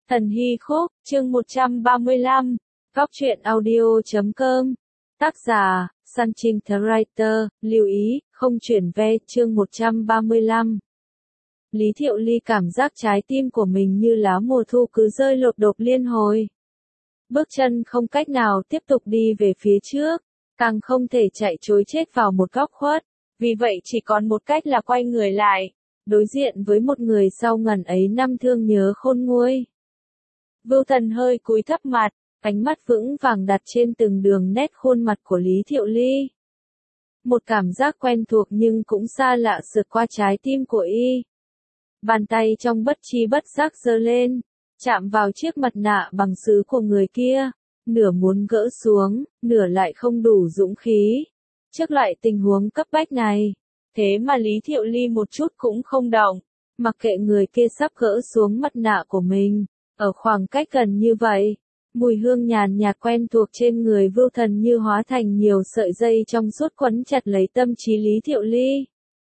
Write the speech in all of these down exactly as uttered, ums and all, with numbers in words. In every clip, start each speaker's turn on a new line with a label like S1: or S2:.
S1: Thần Hy Khúc, chương một trăm ba mươi lăm, Góc truyện audio chấm com. Tác giả, Sun Trinh The Writer, lưu ý, không chuyển ve, chương một trăm ba mươi lăm. Lý Thiệu Ly cảm giác trái tim của mình như lá mùa thu cứ rơi lột đột liên hồi. Bước chân không cách nào tiếp tục đi về phía trước, càng không thể chạy trối chết vào một góc khuất, vì vậy chỉ còn một cách là quay người lại, đối diện với một người sau ngần ấy năm thương nhớ khôn nguôi. Vưu Thần hơi cúi thấp mặt, ánh mắt vững vàng đặt trên từng đường nét khuôn mặt của Lý Thiệu Ly. Một cảm giác quen thuộc nhưng cũng xa lạ sượt qua trái tim của y. Bàn tay trong bất tri bất giác giơ lên, chạm vào chiếc mặt nạ bằng sứ của người kia, nửa muốn gỡ xuống, nửa lại không đủ dũng khí. Trước loại tình huống cấp bách này, thế mà Lý Thiệu Ly một chút cũng không động, mặc kệ người kia sắp gỡ xuống mặt nạ của mình. Ở khoảng cách gần như vậy, mùi hương nhàn nhạt quen thuộc trên người Vưu Thần như hóa thành nhiều sợi dây trong suốt quấn chặt lấy tâm trí Lý Thiệu Ly.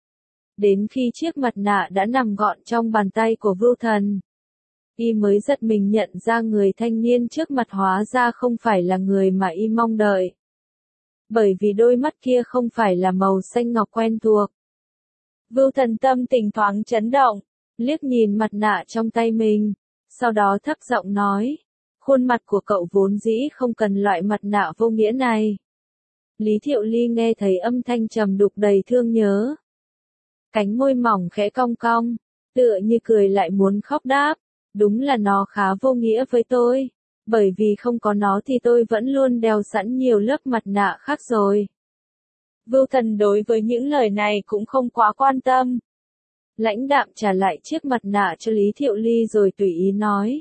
S1: Đến khi chiếc mặt nạ đã nằm gọn trong bàn tay của Vưu Thần, y mới giật mình nhận ra người thanh niên trước mặt hóa ra không phải là người mà y mong đợi. Bởi vì đôi mắt kia không phải là màu xanh ngọc quen thuộc. Vưu Thần tâm tình thoáng chấn động, liếc nhìn mặt nạ trong tay mình. Sau đó thấp giọng nói, khuôn mặt của cậu vốn dĩ không cần loại mặt nạ vô nghĩa này. Lý Thiệu Ly nghe thấy âm thanh trầm đục đầy thương nhớ. Cánh môi mỏng khẽ cong cong, tựa như cười lại muốn khóc đáp, đúng là nó khá vô nghĩa với tôi, bởi vì không có nó thì tôi vẫn luôn đeo sẵn nhiều lớp mặt nạ khác rồi. Vưu Thần đối với những lời này cũng không quá quan tâm. Lãnh đạm trả lại chiếc mặt nạ cho Lý Thiệu Ly rồi tùy ý nói.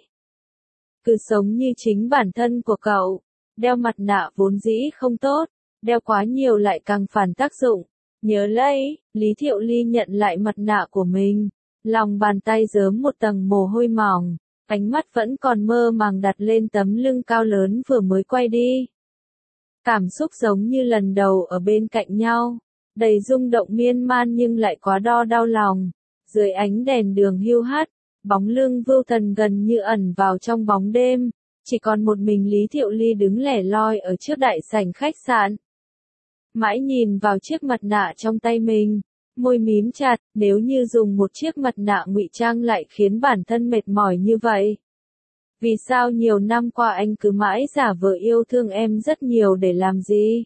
S1: Cứ sống như chính bản thân của cậu, đeo mặt nạ vốn dĩ không tốt, đeo quá nhiều lại càng phản tác dụng. Nhớ lấy, Lý Thiệu Ly nhận lại mặt nạ của mình, lòng bàn tay rớm một tầng mồ hôi mỏng, ánh mắt vẫn còn mơ màng đặt lên tấm lưng cao lớn vừa mới quay đi. Cảm xúc giống như lần đầu ở bên cạnh nhau, đầy rung động miên man nhưng lại quá đo đau lòng. Dưới ánh đèn đường hiu hắt, bóng lưng Vưu Thần gần như ẩn vào trong bóng đêm, chỉ còn một mình Lý Thiệu Ly đứng lẻ loi ở trước đại sảnh khách sạn. Mãi nhìn vào chiếc mặt nạ trong tay mình, môi mím chặt, nếu như dùng một chiếc mặt nạ ngụy trang lại khiến bản thân mệt mỏi như vậy. Vì sao nhiều năm qua anh cứ mãi giả vờ yêu thương em rất nhiều để làm gì?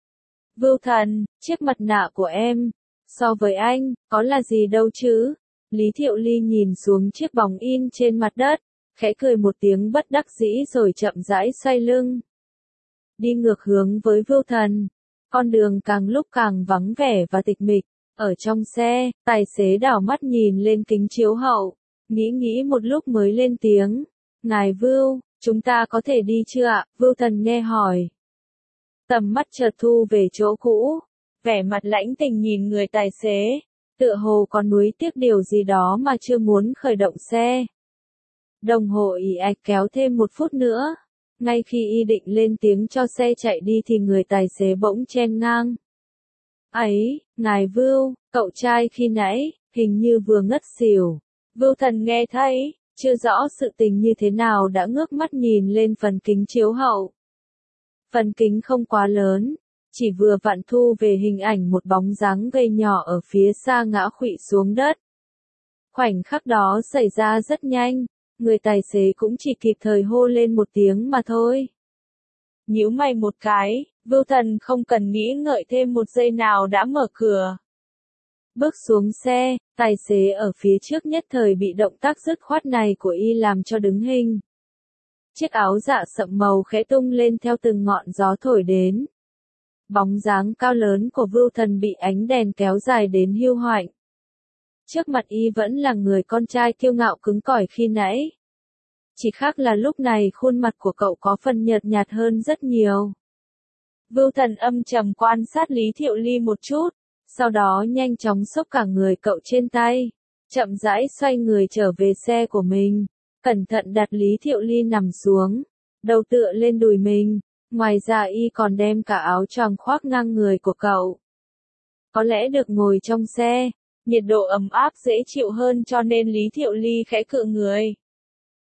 S1: Vưu Thần, chiếc mặt nạ của em, so với anh, có là gì đâu chứ? Lý Thiệu Ly nhìn xuống chiếc bóng in trên mặt đất, khẽ cười một tiếng bất đắc dĩ rồi chậm rãi xoay lưng. Đi ngược hướng với Vưu Thần, con đường càng lúc càng vắng vẻ và tịch mịch. Ở trong xe, tài xế đảo mắt nhìn lên kính chiếu hậu, nghĩ nghĩ một lúc mới lên tiếng. Ngài Vưu, chúng ta có thể đi chưa ạ? Vưu Thần nghe hỏi. Tầm mắt chợt thu về chỗ cũ, vẻ mặt lãnh tình nhìn người tài xế, tựa hồ còn nuối tiếc điều gì đó mà chưa muốn khởi động xe. Đồng hồ ì ạch kéo thêm một phút nữa, ngay khi y định lên tiếng cho xe chạy đi thì người tài xế bỗng chen ngang. Ấy, ngài Vưu, cậu trai khi nãy, hình như vừa ngất xỉu. Vưu Thần nghe thấy, chưa rõ sự tình như thế nào đã ngước mắt nhìn lên phần kính chiếu hậu. Phần kính không quá lớn, chỉ vừa vặn thu về hình ảnh một bóng dáng gầy nhỏ ở phía xa ngã khuỵu xuống đất. Khoảnh khắc đó xảy ra rất nhanh, người tài xế cũng chỉ kịp thời hô lên một tiếng mà thôi. Nhíu mày một cái, Vưu Thần không cần nghĩ ngợi thêm một giây nào đã mở cửa. Bước xuống xe, tài xế ở phía trước nhất thời bị động tác dứt khoát này của y làm cho đứng hình. Chiếc áo dạ sậm màu khẽ tung lên theo từng ngọn gió thổi đến. Bóng dáng cao lớn của Vưu Thần bị ánh đèn kéo dài đến hiu hoạnh. Trước mặt y vẫn là người con trai kiêu ngạo cứng cỏi khi nãy. Chỉ khác là lúc này khuôn mặt của cậu có phần nhợt nhạt hơn rất nhiều. Vưu Thần âm trầm quan sát Lý Thiệu Ly một chút, sau đó nhanh chóng xốc cả người cậu trên tay, chậm rãi xoay người trở về xe của mình, cẩn thận đặt Lý Thiệu Ly nằm xuống, đầu tựa lên đùi mình. Ngoài ra y còn đem cả áo choàng khoác ngang người của cậu. Có lẽ được ngồi trong xe, nhiệt độ ấm áp dễ chịu hơn cho nên Lý Thiệu Ly khẽ cựa người.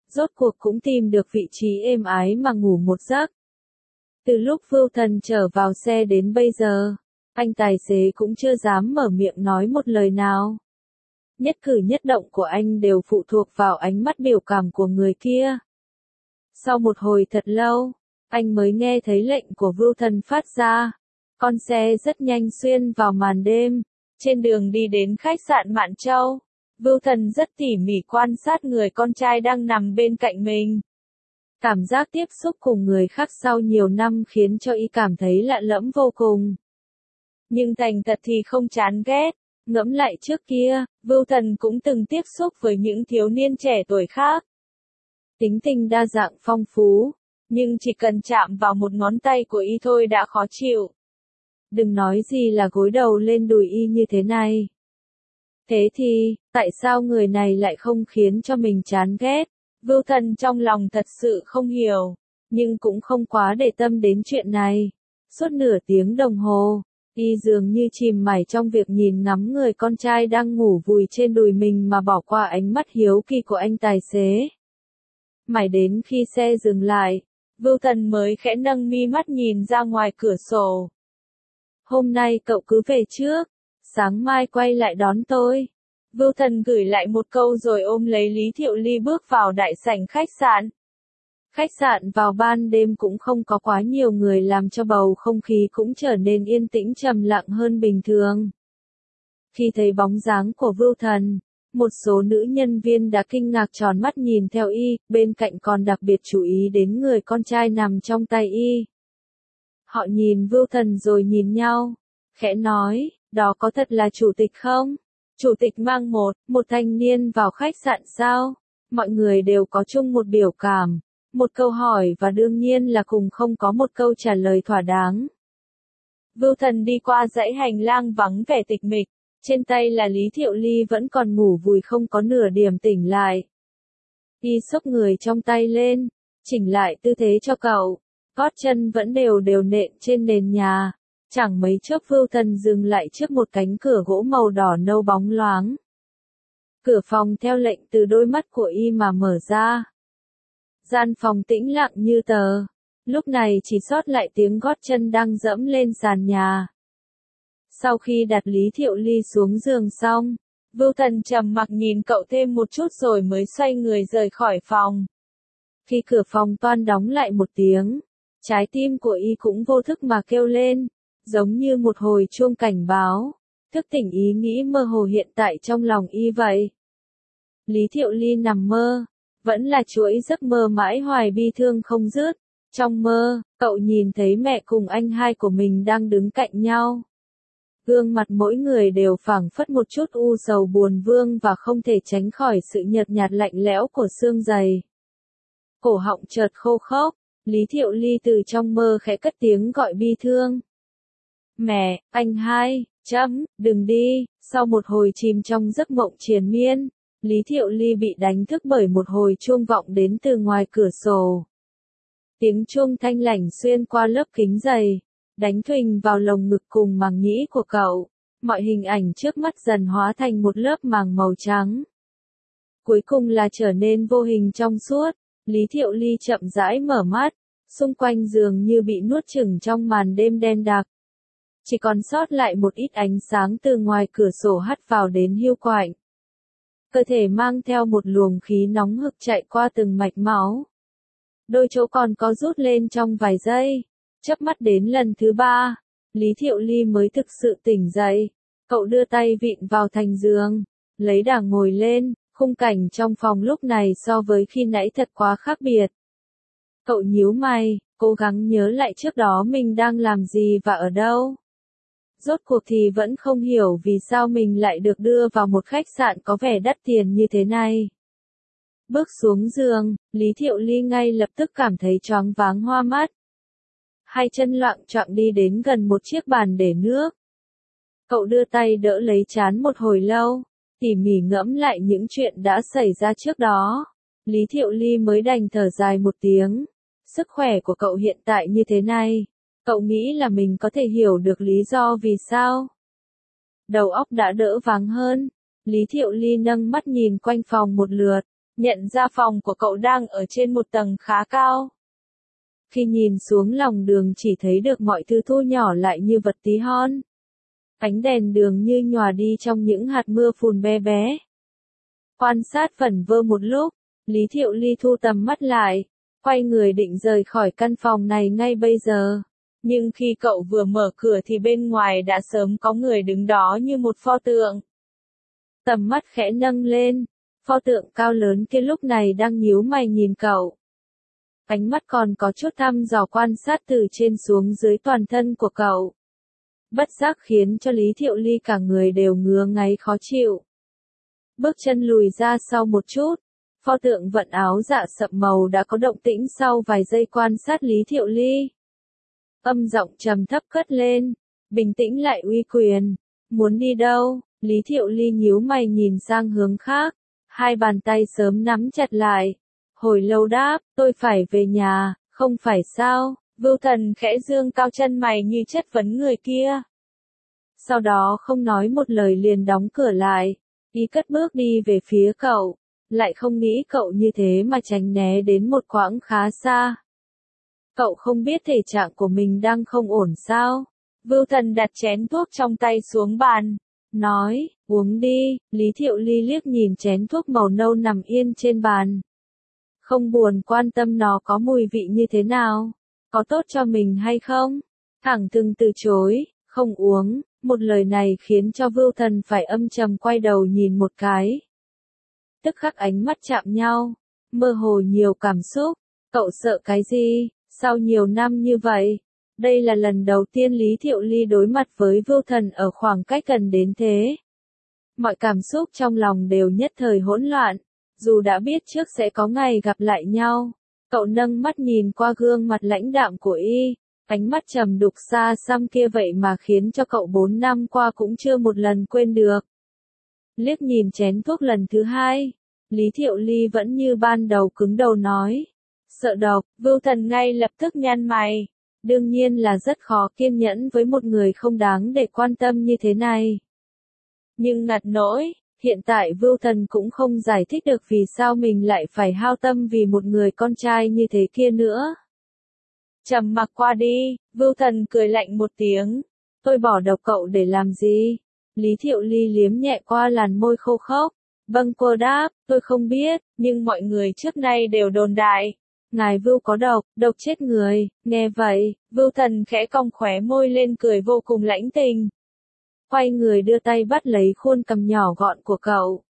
S1: rốt cuộc cũng tìm được vị trí êm ái mà ngủ một giấc. Từ lúc Vưu Thần trở vào xe đến bây giờ, anh tài xế cũng chưa dám mở miệng nói một lời nào. Nhất cử nhất động của anh đều phụ thuộc vào ánh mắt biểu cảm của người kia. Sau một hồi thật lâu, anh mới nghe thấy lệnh của Vưu Thần phát ra. Con xe rất nhanh xuyên vào màn đêm, trên đường đi đến khách sạn Mạn Châu. Vưu Thần rất tỉ mỉ quan sát người con trai đang nằm bên cạnh mình. Cảm giác tiếp xúc cùng người khác sau nhiều năm khiến cho y cảm thấy lạ lẫm vô cùng. Nhưng thành thật thì không chán ghét, ngẫm lại trước kia, Vưu Thần cũng từng tiếp xúc với những thiếu niên trẻ tuổi khác. Tính tình đa dạng phong phú, nhưng chỉ cần chạm vào một ngón tay của y thôi đã khó chịu. Đừng nói gì là gối đầu lên đùi y như thế này. Thế thì, tại sao người này lại không khiến cho mình chán ghét? Vưu Thần trong lòng thật sự không hiểu, nhưng cũng không quá để tâm đến chuyện này. Suốt nửa tiếng đồng hồ, y dường như chìm mải trong việc nhìn ngắm người con trai đang ngủ vùi trên đùi mình mà bỏ qua ánh mắt hiếu kỳ của anh tài xế. Mãi đến khi xe dừng lại, Vưu Thần mới khẽ nâng mi mắt nhìn ra ngoài cửa sổ. Hôm nay cậu cứ về trước, sáng mai quay lại đón tôi. Vưu Thần gửi lại một câu rồi ôm lấy Lý Thiệu Ly bước vào đại sảnh khách sạn. Khách sạn vào ban đêm cũng không có quá nhiều người làm cho bầu không khí cũng trở nên yên tĩnh trầm lặng hơn bình thường. Khi thấy bóng dáng của Vưu Thần, một số nữ nhân viên đã kinh ngạc tròn mắt nhìn theo y, bên cạnh còn đặc biệt chú ý đến người con trai nằm trong tay y. Họ nhìn Vưu Thần rồi nhìn nhau, khẽ nói, đó có thật là chủ tịch không? Chủ tịch mang một, một thanh niên vào khách sạn sao? Mọi người đều có chung một biểu cảm, một câu hỏi và đương nhiên là cùng không có một câu trả lời thỏa đáng. Vưu Thần đi qua dãy hành lang vắng vẻ tịch mịch, trên tay là Lý Thiệu Ly vẫn còn ngủ vùi không có nửa điểm tỉnh lại. Y xốc người trong tay lên, chỉnh lại tư thế cho cậu, gót chân vẫn đều đều nện trên nền nhà. Chẳng mấy chốc Vưu Thần dừng lại trước một cánh cửa gỗ màu đỏ nâu bóng loáng. Cửa phòng theo lệnh từ đôi mắt của y mà mở ra. Gian phòng tĩnh lặng như tờ, lúc này chỉ sót lại tiếng gót chân đang dẫm lên sàn nhà. Sau khi đặt Lý Thiệu Ly xuống giường xong, Vưu Thần trầm mặc nhìn cậu thêm một chút rồi mới xoay người rời khỏi phòng. Khi cửa phòng toan đóng lại một tiếng, trái tim của y cũng vô thức mà kêu lên, giống như một hồi chuông cảnh báo, thức tỉnh ý nghĩ mơ hồ hiện tại trong lòng y vậy. Lý Thiệu Ly nằm mơ, vẫn là chuỗi giấc mơ mãi hoài bi thương không dứt. Trong mơ, cậu nhìn thấy mẹ cùng anh hai của mình đang đứng cạnh nhau. Gương mặt mỗi người đều phảng phất một chút u sầu buồn vương và không thể tránh khỏi sự nhợt nhạt lạnh lẽo của xương dày. Cổ họng chợt khô khốc, Lý Thiệu Ly từ trong mơ khẽ cất tiếng gọi bi thương. Mẹ, anh hai, chấm, đừng đi. Sau một hồi chìm trong giấc mộng triền miên, Lý Thiệu Ly bị đánh thức bởi một hồi chuông vọng đến từ ngoài cửa sổ. Tiếng chuông thanh lảnh xuyên qua lớp kính dày, đánh thuình vào lồng ngực cùng màng nhĩ của cậu. Mọi hình ảnh trước mắt dần hóa thành một lớp màng màu trắng. Cuối cùng là trở nên vô hình trong suốt, Lý Thiệu Ly chậm rãi mở mắt, xung quanh giường như bị nuốt chửng trong màn đêm đen đặc. Chỉ còn sót lại một ít ánh sáng từ ngoài cửa sổ hắt vào đến hiu quạnh. Cơ thể mang theo một luồng khí nóng hực chạy qua từng mạch máu. Đôi chỗ còn có rút lên trong vài giây. Chớp mắt đến lần thứ ba, Lý Thiệu Ly mới thực sự tỉnh dậy. Cậu đưa tay vịn vào thành giường, lấy đà ngồi lên, khung cảnh trong phòng lúc này so với khi nãy thật quá khác biệt. Cậu nhíu mày, cố gắng nhớ lại trước đó mình đang làm gì và ở đâu. Rốt cuộc thì vẫn không hiểu vì sao mình lại được đưa vào một khách sạn có vẻ đắt tiền như thế này. Bước xuống giường, Lý Thiệu Ly ngay lập tức cảm thấy choáng váng hoa mắt. Hai chân loạng choạng đi đến gần một chiếc bàn để nước. Cậu đưa tay đỡ lấy trán một hồi lâu, tỉ mỉ ngẫm lại những chuyện đã xảy ra trước đó. Lý Thiệu Ly mới đành thở dài một tiếng. Sức khỏe của cậu hiện tại như thế này. Cậu nghĩ là mình có thể hiểu được lý do vì sao. Đầu óc đã đỡ váng hơn. Lý Thiệu Ly nâng mắt nhìn quanh phòng một lượt. nhận ra phòng của cậu đang ở trên một tầng khá cao. Khi nhìn xuống lòng đường chỉ thấy được mọi thứ thu nhỏ lại như vật tí hon. Ánh đèn đường như nhòa đi trong những hạt mưa phùn bé bé. Quan sát vẩn vơ một lúc, Lý Thiệu Ly thu tầm mắt lại, quay người định rời khỏi căn phòng này ngay bây giờ. Nhưng khi cậu vừa mở cửa thì bên ngoài đã sớm có người đứng đó như một pho tượng. Tầm mắt khẽ nâng lên, pho tượng cao lớn kia lúc này đang nhíu mày nhìn cậu. Ánh mắt còn có chút thăm dò quan sát từ trên xuống dưới toàn thân của cậu. Bất giác khiến cho Lý Thiệu Ly cả người đều ngứa ngáy khó chịu. Bước chân lùi ra sau một chút, pho tượng vận áo dạ sậm màu đã có động tĩnh sau vài giây quan sát Lý Thiệu Ly. Âm giọng trầm thấp cất lên, bình tĩnh lại uy quyền, muốn đi đâu? Lý Thiệu Ly nhíu mày nhìn sang hướng khác, hai bàn tay sớm nắm chặt lại. Hồi lâu đáp, tôi phải về nhà, không phải sao? Vưu Thần khẽ dương cao chân mày như chất vấn người kia. Sau đó không nói một lời liền đóng cửa lại, ý cất bước đi về phía cậu, lại không nghĩ cậu như thế mà tránh né đến một quãng khá xa. Cậu không biết thể trạng của mình đang không ổn sao? Vưu Thần đặt chén thuốc trong tay xuống bàn, nói, uống đi. Lý Thiệu Ly liếc nhìn chén thuốc màu nâu nằm yên trên bàn. Không buồn quan tâm nó có mùi vị như thế nào, có tốt cho mình hay không, thẳng thừng từ chối, không uống. Một lời này khiến cho Vưu Thần phải âm trầm quay đầu nhìn một cái. Tức khắc ánh mắt chạm nhau, mơ hồ nhiều cảm xúc. Cậu sợ cái gì? Sau nhiều năm như vậy, đây là lần đầu tiên Lý Thiệu Ly đối mặt với Vưu Thần ở khoảng cách gần đến thế. Mọi cảm xúc trong lòng đều nhất thời hỗn loạn, dù đã biết trước sẽ có ngày gặp lại nhau. Cậu nâng mắt nhìn qua gương mặt lãnh đạm của y, ánh mắt trầm đục xa xăm kia vậy mà khiến cho cậu bốn năm qua cũng chưa một lần quên được. Liếc nhìn chén thuốc lần thứ hai, Lý Thiệu Ly vẫn như ban đầu cứng đầu nói. Sợ độc. Vưu Thần ngay lập tức nhăn mày. Đương nhiên là rất khó kiên nhẫn với một người không đáng để quan tâm như thế này. Nhưng ngặt nỗi, hiện tại Vưu Thần cũng không giải thích được vì sao mình lại phải hao tâm vì một người con trai như thế kia nữa. Trầm mặc qua đi, Vưu Thần cười lạnh một tiếng. Tôi bỏ độc cậu để làm gì? Lý Thiệu Ly liếm nhẹ qua làn môi khô khốc. Bâng quơ đáp, tôi không biết, nhưng mọi người trước nay đều đồn đại. Ngài Vưu có độc, độc chết người. Nghe vậy, Vưu Thần khẽ cong khóe môi lên cười vô cùng lãnh tình. Quay người đưa tay bắt lấy khuôn cằm nhỏ gọn của cậu.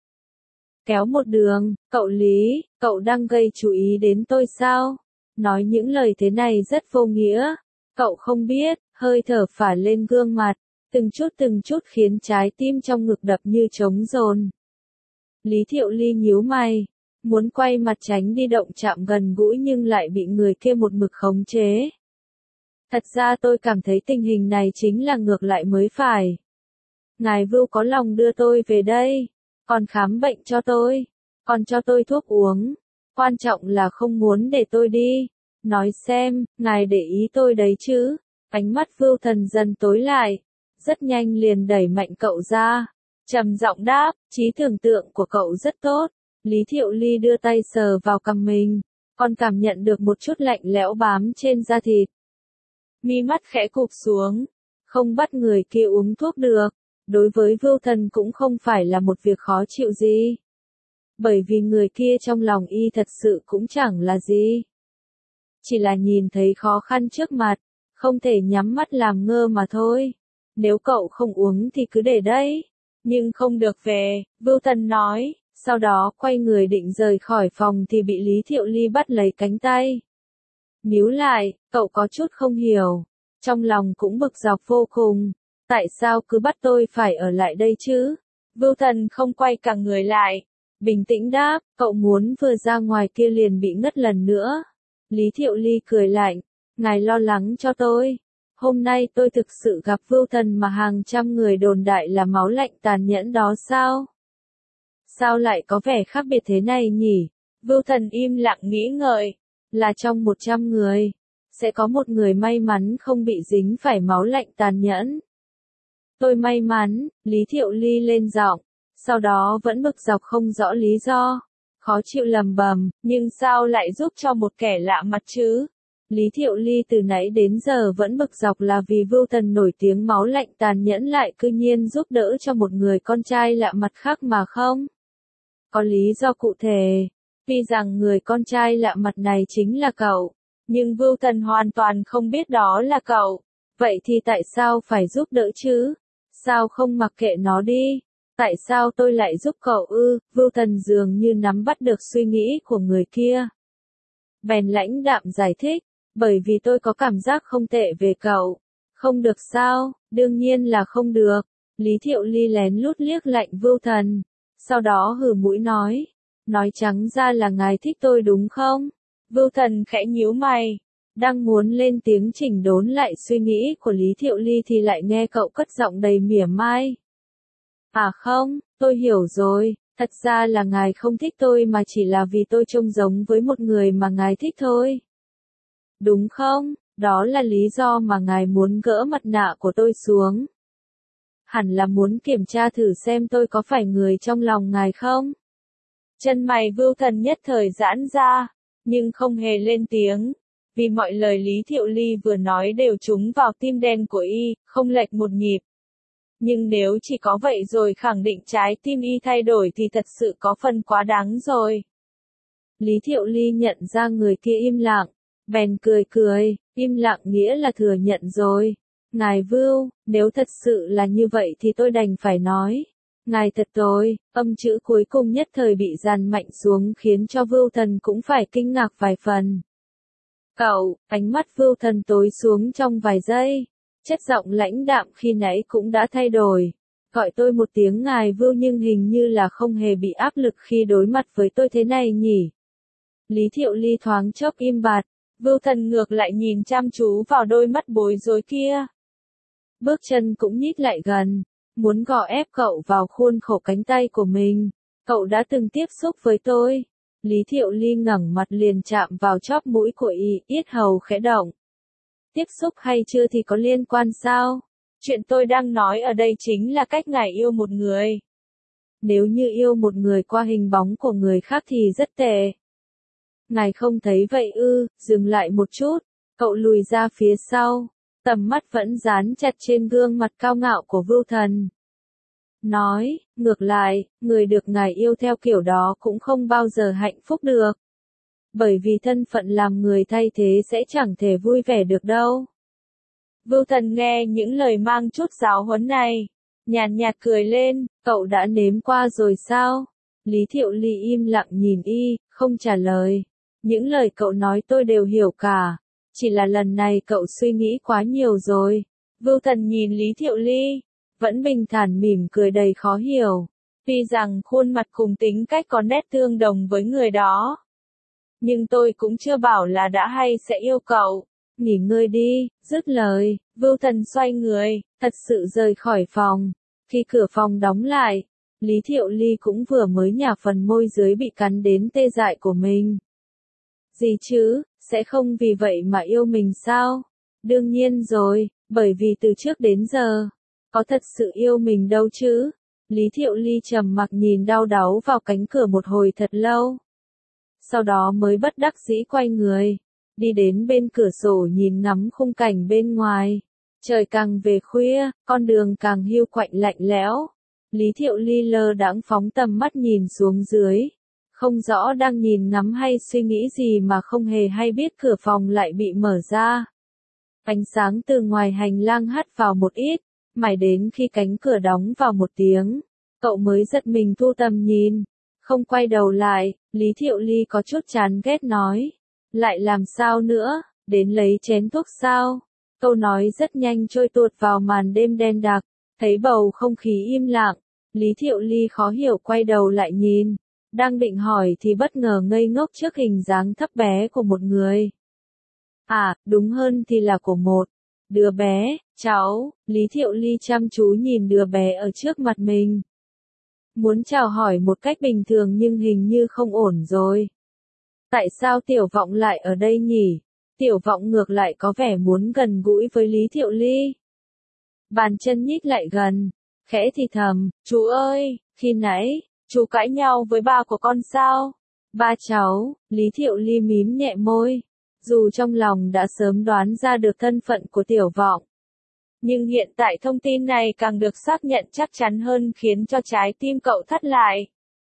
S1: Kéo một đường, cậu Lý, cậu đang gây chú ý đến tôi sao? Nói những lời thế này rất vô nghĩa. Cậu không biết, hơi thở phả lên gương mặt, từng chút từng chút khiến trái tim trong ngực đập như trống dồn. Lý Thiệu Ly nhíu mày, muốn quay mặt tránh đi động chạm gần gũi nhưng lại bị người kia một mực khống chế. Thật ra tôi cảm thấy tình hình này chính là ngược lại mới phải. Ngài Vưu có lòng đưa tôi về đây, còn khám bệnh cho tôi, còn cho tôi thuốc uống. Quan trọng là không muốn để tôi đi. Nói xem, ngài để ý tôi đấy chứ? Ánh mắt Vưu Thần dần tối lại, rất nhanh liền đẩy mạnh cậu ra. Trầm giọng đáp, trí tưởng tượng của cậu rất tốt. Lý Thiệu Ly đưa tay sờ vào cằm mình, còn cảm nhận được một chút lạnh lẽo bám trên da thịt. Mi mắt khẽ cụp xuống, không bắt người kia uống thuốc được. Đối với Vưu Thần cũng không phải là một việc khó chịu gì. Bởi vì người kia trong lòng y thật sự cũng chẳng là gì. Chỉ là nhìn thấy khó khăn trước mặt, không thể nhắm mắt làm ngơ mà thôi. Nếu cậu không uống thì cứ để đấy. Nhưng không được về, Vưu Thần nói, sau đó quay người định rời khỏi phòng thì bị Lý Thiệu Ly bắt lấy cánh tay. Níu lại, cậu có chút không hiểu, trong lòng cũng bực dọc vô cùng. Tại sao cứ bắt tôi phải ở lại đây chứ? Vưu Thần không quay cả người lại, bình tĩnh đáp, cậu muốn vừa ra ngoài kia liền bị ngất lần nữa. Lý Thiệu Ly cười lạnh, ngài lo lắng cho tôi. Hôm nay tôi thực sự gặp Vưu Thần mà hàng trăm người đồn đại là máu lạnh tàn nhẫn đó sao? Sao lại có vẻ khác biệt thế này nhỉ? Vưu Thần im lặng nghĩ ngợi, là trong một trăm người, sẽ có một người may mắn không bị dính phải máu lạnh tàn nhẫn. Tôi may mắn, Lý Thiệu Ly lên giọng, sau đó vẫn bực dọc không rõ lý do. khó chịu lầm bầm, nhưng sao lại giúp cho một kẻ lạ mặt chứ? Lý Thiệu Ly từ nãy đến giờ vẫn bực dọc là vì Vưu Tần nổi tiếng máu lạnh tàn nhẫn lại cư nhiên giúp đỡ cho một người con trai lạ mặt khác mà không. Có lý do cụ thể, vì rằng người con trai lạ mặt này chính là cậu, nhưng Vưu Tần hoàn toàn không biết đó là cậu. Vậy thì tại sao phải giúp đỡ chứ? Sao không mặc kệ nó đi? Tại sao tôi lại giúp cậu ư? Vưu Tần dường như nắm bắt được suy nghĩ của người kia. Bèn lãnh đạm giải thích, bởi vì tôi có cảm giác không tệ về cậu. Không được sao? Đương nhiên là không được. Lý Thiệu Ly lén lút liếc lạnh Vưu Tần, sau đó hừ mũi nói, nói trắng ra là ngài thích tôi đúng không? Vưu Tần khẽ nhíu mày, đang muốn lên tiếng chỉnh đốn lại suy nghĩ của Lý Thiệu Ly thì lại nghe cậu cất giọng đầy mỉa mai. À không, tôi hiểu rồi, thật ra là ngài không thích tôi mà chỉ là vì tôi trông giống với một người mà ngài thích thôi. Đúng không? Đó là lý do mà ngài muốn gỡ mặt nạ của tôi xuống. Hẳn là muốn kiểm tra thử xem tôi có phải người trong lòng ngài không? Chân mày Vưu Tần nhất thời giãn ra, nhưng không hề lên tiếng, vì mọi lời Lý Thiệu Ly vừa nói đều trúng vào tim đen của y, không lệch một nhịp. Nhưng nếu chỉ có vậy rồi khẳng định trái tim y thay đổi thì thật sự có phần quá đáng rồi. Lý Thiệu Ly nhận ra người kia im lặng, bèn cười cười, im lặng nghĩa là thừa nhận rồi. Ngài Vưu, nếu thật sự là như vậy thì tôi đành phải nói. Ngài thật tồi, âm chữ cuối cùng nhất thời bị dàn mạnh xuống khiến cho Vưu Tần cũng phải kinh ngạc vài phần. Cậu, ánh mắt Vưu Tần tối xuống trong vài giây. Chất giọng lãnh đạm khi nãy cũng đã thay đổi. Gọi tôi một tiếng ngài Vưu nhưng hình như là không hề bị áp lực khi đối mặt với tôi thế này nhỉ. Lý Thiệu Ly thoáng chốc im bặt, Vưu Tần ngược lại nhìn chăm chú vào đôi mắt bối rối kia. Bước chân cũng nhích lại gần, muốn gò ép cậu vào khuôn khổ cánh tay của mình. Cậu đã từng tiếp xúc với tôi. Lý Thiệu Ly ngẩng mặt liền chạm vào chóp mũi của y, yết hầu khẽ động. Tiếp xúc hay chưa thì có liên quan sao? Chuyện tôi đang nói ở đây chính là cách ngài yêu một người. Nếu như yêu một người qua hình bóng của người khác thì rất tệ. Ngài không thấy vậy ư? Dừng lại một chút, cậu lùi ra phía sau, tầm mắt vẫn dán chặt trên gương mặt cao ngạo của Vưu Tần. Nói, ngược lại, người được ngài yêu theo kiểu đó cũng không bao giờ hạnh phúc được. Bởi vì thân phận làm người thay thế sẽ chẳng thể vui vẻ được đâu. Vưu Tần nghe những lời mang chút giáo huấn này, nhàn nhạt cười lên, cậu đã nếm qua rồi sao? Lý Thiệu Ly im lặng nhìn y, không trả lời. Những lời cậu nói tôi đều hiểu cả, chỉ là lần này cậu suy nghĩ quá nhiều rồi. Vưu Tần nhìn Lý Thiệu Ly, vẫn bình thản mỉm cười đầy khó hiểu, tuy rằng khuôn mặt cùng tính cách có nét tương đồng với người đó. Nhưng tôi cũng chưa bảo là đã hay sẽ yêu cậu. Nghỉ ngơi đi, dứt lời, Vưu Tần xoay người, thật sự rời khỏi phòng. Khi cửa phòng đóng lại, Lý Thiệu Ly cũng vừa mới nhả phần môi dưới bị cắn đến tê dại của mình. Gì chứ, sẽ không vì vậy mà yêu mình sao? Đương nhiên rồi, bởi vì từ trước đến giờ, có thật sự yêu mình đâu chứ? Lý Thiệu Ly trầm mặc nhìn đau đáu vào cánh cửa một hồi thật lâu. Sau đó mới bất đắc dĩ quay người, đi đến bên cửa sổ nhìn ngắm khung cảnh bên ngoài. Trời càng về khuya, con đường càng hiu quạnh lạnh lẽo. Lý Thiệu Ly lơ đãng phóng tầm mắt nhìn xuống dưới. Không rõ đang nhìn ngắm hay suy nghĩ gì mà không hề hay biết cửa phòng lại bị mở ra. Ánh sáng từ ngoài hành lang hắt vào một ít, mãi đến khi cánh cửa đóng vào một tiếng, cậu mới giật mình thu tầm nhìn. Không quay đầu lại, Lý Thiệu Ly có chút chán ghét nói. Lại làm sao nữa, đến lấy chén thuốc sao? Câu nói rất nhanh trôi tuột vào màn đêm đen đặc, thấy bầu không khí im lặng. Lý Thiệu Ly khó hiểu quay đầu lại nhìn. Đang định hỏi thì bất ngờ ngây ngốc trước hình dáng thấp bé của một người. À, đúng hơn thì là của một đứa bé, cháu. Lý Thiệu Ly chăm chú nhìn đứa bé ở trước mặt mình. Muốn chào hỏi một cách bình thường nhưng hình như không ổn rồi. Tại sao Tiểu Vọng lại ở đây nhỉ? Tiểu Vọng ngược lại có vẻ muốn gần gũi với Lý Thiệu Ly. Bàn chân nhích lại gần, khẽ thì thầm, chú ơi, khi nãy, chú cãi nhau với ba của con sao? Ba cháu, Lý Thiệu Ly mím nhẹ môi. Dù trong lòng đã sớm đoán ra được thân phận của Tiểu Vọng. Nhưng hiện tại thông tin này càng được xác nhận chắc chắn hơn khiến cho trái tim cậu thắt lại.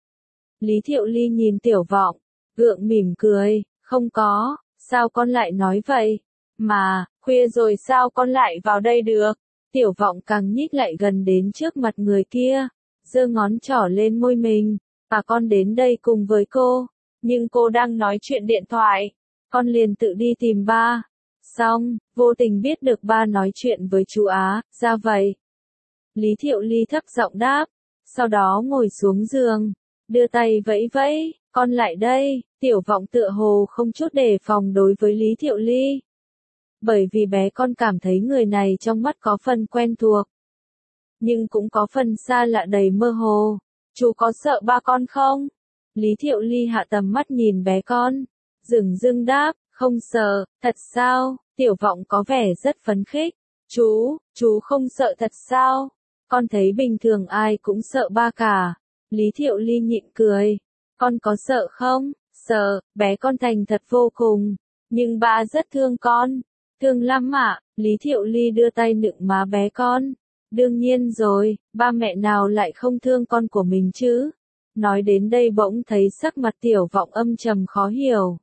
S1: Lý Thiệu Ly nhìn Tiểu Vọng, gượng mỉm cười, không có, sao con lại nói vậy? Mà, khuya rồi sao con lại vào đây được? Tiểu Vọng càng nhích lại gần đến trước mặt người kia, giơ ngón trỏ lên môi mình, và con đến đây cùng với cô, nhưng cô đang nói chuyện điện thoại, con liền tự đi tìm ba. Xong, vô tình biết được ba nói chuyện với chú Á, ra vậy. Lý Thiệu Ly thấp giọng đáp, sau đó ngồi xuống giường, đưa tay vẫy vẫy, con lại đây. Tiểu Vọng tựa hồ không chút đề phòng đối với Lý Thiệu Ly. Bởi vì bé con cảm thấy người này trong mắt có phần quen thuộc. Nhưng cũng có phần xa lạ đầy mơ hồ. Chú có sợ ba con không? Lý Thiệu Ly hạ tầm mắt nhìn bé con. Dửng dưng đáp, không sợ, thật sao? Tiểu Vọng có vẻ rất phấn khích. Chú, chú không sợ thật sao? Con thấy bình thường ai cũng sợ ba cả. Lý Thiệu Ly nhịn cười. Con có sợ không? Sợ, bé con thành thật vô cùng. Nhưng ba rất thương con. Thương lắm ạ. Lý Thiệu Ly đưa tay nựng má bé con. Đương nhiên rồi, ba mẹ nào lại không thương con của mình chứ? Nói đến đây bỗng thấy sắc mặt Tiểu Vọng âm trầm khó hiểu.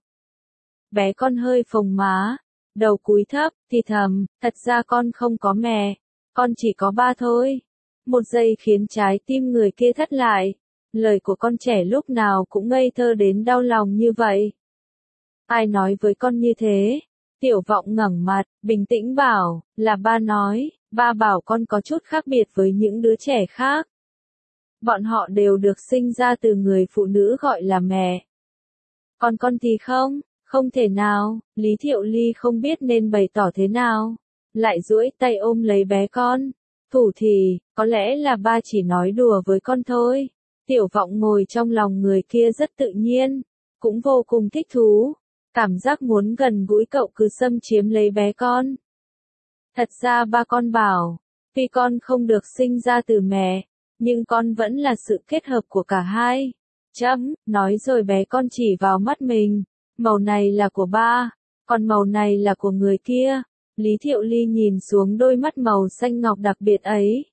S1: Bé con hơi phồng má, đầu cúi thấp, thì thầm, thật ra con không có mẹ, con chỉ có ba thôi. Một giây khiến trái tim người kia thắt lại. Lời của con trẻ lúc nào cũng ngây thơ đến đau lòng như vậy. Ai nói với con như thế? Tiểu Vọng ngẩng mặt, bình tĩnh bảo, là ba nói, ba bảo con có chút khác biệt với những đứa trẻ khác. Bọn họ đều được sinh ra từ người phụ nữ gọi là mẹ. Còn con thì không, không thể nào. Lý Thiệu Ly không biết nên bày tỏ thế nào. Lại duỗi tay ôm lấy bé con. Thủ thì, có lẽ là ba chỉ nói đùa với con thôi. Tiểu Vọng ngồi trong lòng người kia rất tự nhiên, cũng vô cùng thích thú. Cảm giác muốn gần gũi cậu cứ xâm chiếm lấy bé con. Thật ra ba con bảo, tuy con không được sinh ra từ mẹ, nhưng con vẫn là sự kết hợp của cả hai. Chấm, nói rồi bé con chỉ vào mắt mình. Màu này là của ba, còn màu này là của người kia. Lý Thiệu Ly nhìn xuống đôi mắt màu xanh ngọc đặc biệt ấy.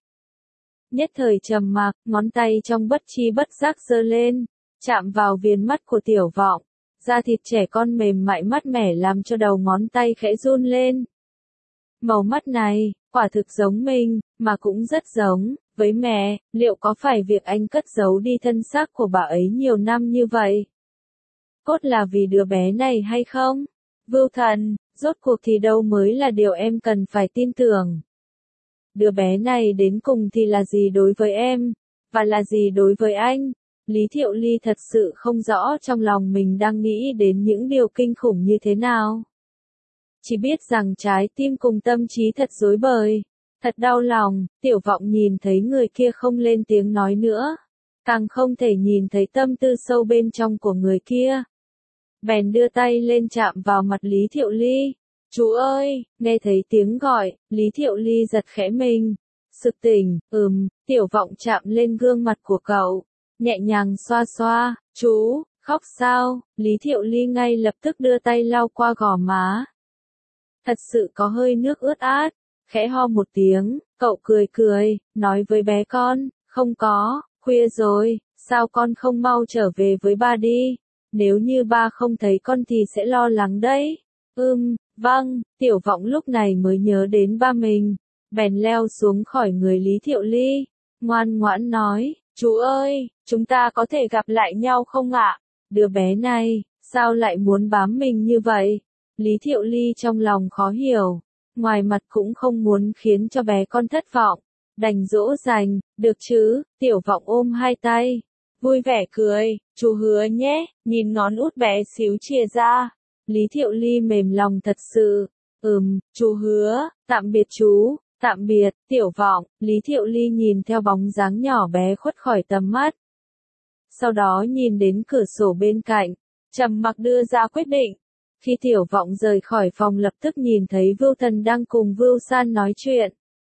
S1: Nhất thời trầm mặc, ngón tay trong bất chi bất giác giơ lên, chạm vào viền mắt của Tiểu Vọng. Da thịt trẻ con mềm mại mát mẻ làm cho đầu ngón tay khẽ run lên. Màu mắt này, quả thực giống mình, mà cũng rất giống với mẹ. Liệu có phải việc anh cất giấu đi thân xác của bà ấy nhiều năm như vậy? Cốt là vì đứa bé này hay không? Vưu Thần, rốt cuộc thì đâu mới là điều em cần phải tin tưởng? Đứa bé này đến cùng thì là gì đối với em? Và là gì đối với anh? Lý Thiệu Ly thật sự không rõ trong lòng mình đang nghĩ đến những điều kinh khủng như thế nào. Chỉ biết rằng trái tim cùng tâm trí thật rối bời. Thật đau lòng. Tiểu Vọng nhìn thấy người kia không lên tiếng nói nữa. Càng không thể nhìn thấy tâm tư sâu bên trong của người kia. Bèn đưa tay lên chạm vào mặt Lý Thiệu Ly. Chú ơi, nghe thấy tiếng gọi, Lý Thiệu Ly giật khẽ mình. Sực tỉnh, ừm, Tiểu Vọng chạm lên gương mặt của cậu. Nhẹ nhàng xoa xoa, chú, khóc sao? Lý Thiệu Ly ngay lập tức đưa tay lau qua gò má. Thật sự có hơi nước ướt át, khẽ ho một tiếng, cậu cười cười, nói với bé con, không có, khuya rồi, sao con không mau trở về với ba đi? Nếu như ba không thấy con thì sẽ lo lắng đấy. Ừm, vâng, Tiểu Vọng lúc này mới nhớ đến ba mình, bèn leo xuống khỏi người Lý Thiệu Ly, ngoan ngoãn nói, chú ơi, chúng ta có thể gặp lại nhau không ạ? Đứa bé này, sao lại muốn bám mình như vậy? Lý Thiệu Ly trong lòng khó hiểu, ngoài mặt cũng không muốn khiến cho bé con thất vọng, đành dỗ dành, được chứ? Tiểu Vọng ôm hai tay, vui vẻ cười, chú hứa nhé, nhìn ngón út bé xíu chìa ra. Lý Thiệu Ly mềm lòng thật sự, ừm, chú hứa, tạm biệt chú, tạm biệt, Tiểu Vọng. Lý Thiệu Ly nhìn theo bóng dáng nhỏ bé khuất khỏi tầm mắt. Sau đó nhìn đến cửa sổ bên cạnh, trầm mặc đưa ra quyết định. Khi Tiểu Vọng rời khỏi phòng lập tức nhìn thấy Vưu Thần đang cùng Vưu San nói chuyện.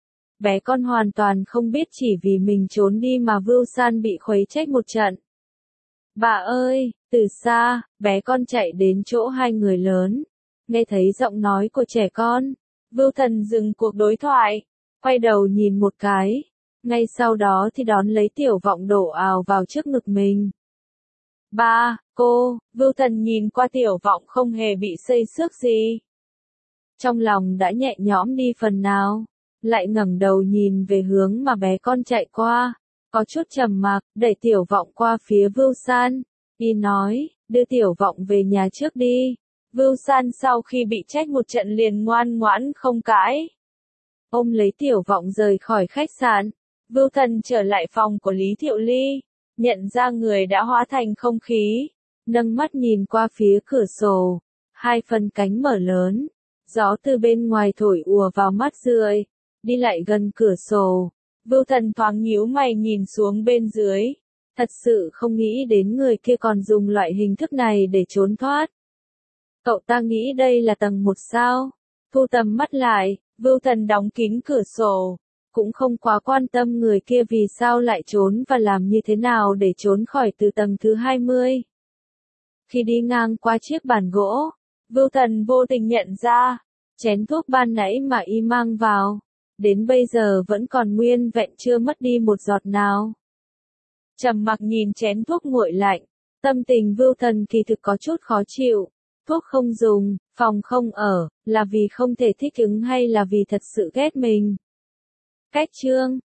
S1: Bé con hoàn toàn không biết chỉ vì mình trốn đi mà Vưu San bị khuấy trách một trận. Bà ơi, Từ xa, bé con chạy đến chỗ hai người lớn. Nghe thấy giọng nói của trẻ con, Vưu Thần dừng cuộc đối thoại, quay đầu nhìn một cái. Ngay sau đó thì đón lấy Tiểu Vọng đổ ào vào trước ngực mình. Ba, cô, Vưu Thần nhìn qua Tiểu Vọng không hề bị xây xước gì. Trong lòng đã nhẹ nhõm đi phần nào, lại ngẩng đầu nhìn về hướng mà bé con chạy qua, có chút trầm mặc, đẩy Tiểu Vọng qua phía Vưu San, đi nói, đưa Tiểu Vọng về nhà trước đi. Vưu San sau khi bị trách một trận liền ngoan ngoãn không cãi. Ôm lấy Tiểu Vọng rời khỏi khách sạn, Vưu Thần trở lại phòng của Lý Thiệu Ly, nhận ra người đã hóa thành không khí, nâng mắt nhìn qua phía cửa sổ, hai phần cánh mở lớn, gió từ bên ngoài thổi ùa vào mắt rượi, đi lại gần cửa sổ, Vưu Thần thoáng nhíu mày nhìn xuống bên dưới, thật sự không nghĩ đến người kia còn dùng loại hình thức này để trốn thoát. Cậu ta nghĩ đây là tầng một sao? Thu tầm mắt lại, Vưu Thần đóng kín cửa sổ, cũng không quá quan tâm người kia vì sao lại trốn và làm như thế nào để trốn khỏi từ tầng thứ hai mươi. Khi đi ngang qua chiếc bàn gỗ, Vưu Thần vô tình nhận ra, chén thuốc ban nãy mà y mang vào, đến bây giờ vẫn còn nguyên vẹn chưa mất đi một giọt nào. Trầm mặc nhìn chén thuốc nguội lạnh, tâm tình Vưu Thần kỳ thực có chút khó chịu. Thuốc không dùng, phòng không ở, là vì không thể thích ứng hay là vì thật sự ghét mình? Cách chương